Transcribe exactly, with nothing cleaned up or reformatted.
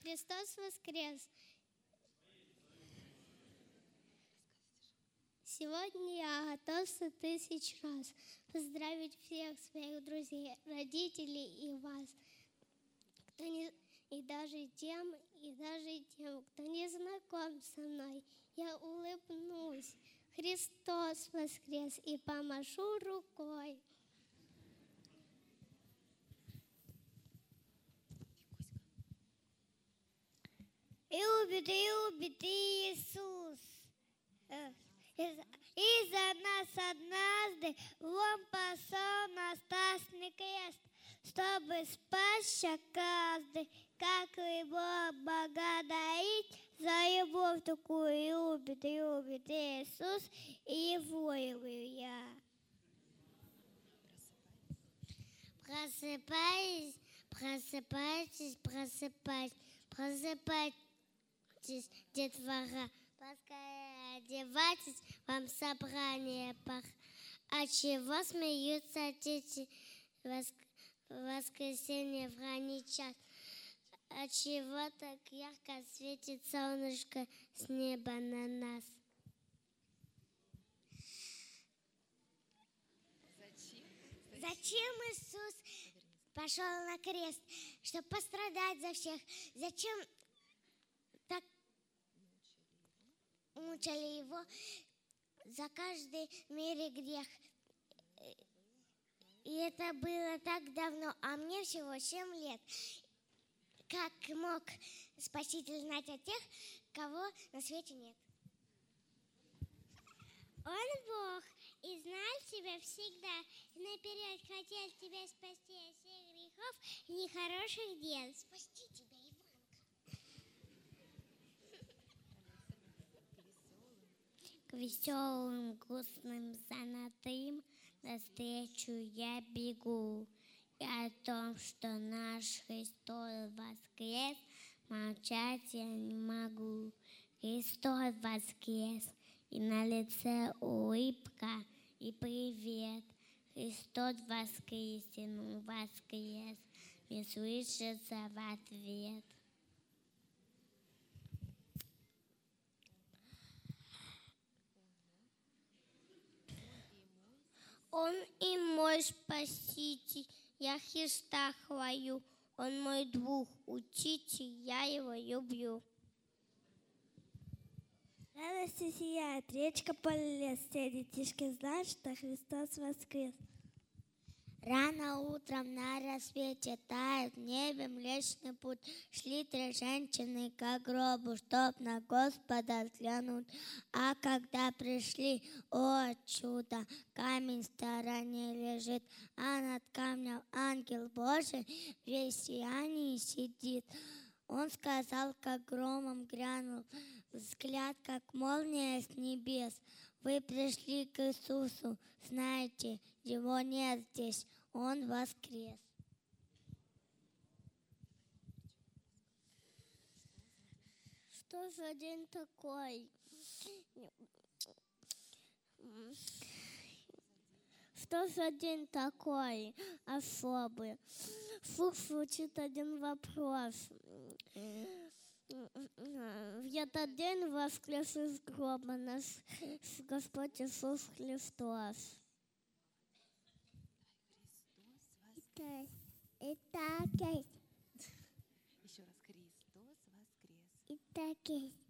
Христос воскрес! Сегодня я готов сто тысяч раз поздравить всех своих друзей, родителей и вас, кто не, и даже тем, и даже тем, кто не знаком со мной. Я улыбнусь. Христос воскрес и помашу рукой. Любит, любит Иисус. И за нас однажды Он послал на страшный крест, чтобы спасся каждый, как его благодарить за любовь такую. Любит, любит Иисус, и его люблю я. Просыпайтесь, просыпайтесь, просыпайтесь, просыпайтесь, детвора. Поскорее одевайтесь, вам собрание пора. А чего смеются дети в воскресенье в ранний час? А чего так ярко светит солнышко с неба на нас? Зачем? Зачем Иисус пошел на крест? Чтобы пострадать за всех. Зачем так мучили его за каждый в мире грех? И это было так давно, а мне всего семь лет. Как мог Спаситель знать о тех, кого на свете нет? Он Бог и знал тебя всегда, и наперед хотел тебя спасти от всех грехов и нехороших дел. Спасти тебя, Иванка. К веселым, грустным, занятым навстречу я бегу. И о том, что наш Христос воскрес, молчать я не могу. Христос воскрес, и на лице улыбка и привет. Христос воскресен, воскрес, мне слышится в ответ. Он и мой Спаситель, я Христа хвалю. Он мой друг, учитель, я его люблю. Радостью сияет речка полез, все детишки знают, что Христос воскрес. Рано утром на рассвете тает в небе Млечный Путь. Шли три женщины к гробу, чтоб на Господа взглянуть. А когда пришли, о чудо, камень в стороне лежит, а над камнем ангел Божий весь в сиянии сидит. Он сказал, как громом грянул, взгляд, как молния с небес. Вы пришли к Иисусу, знаете, его нет здесь, он воскрес. Что за день такой? Что за день такой особый? Вслух звучит один вопрос. В этот день воскрес из гроба наш Господь Иисус Христос. Христос Итак, Еще раз, Христос воскрес. итак,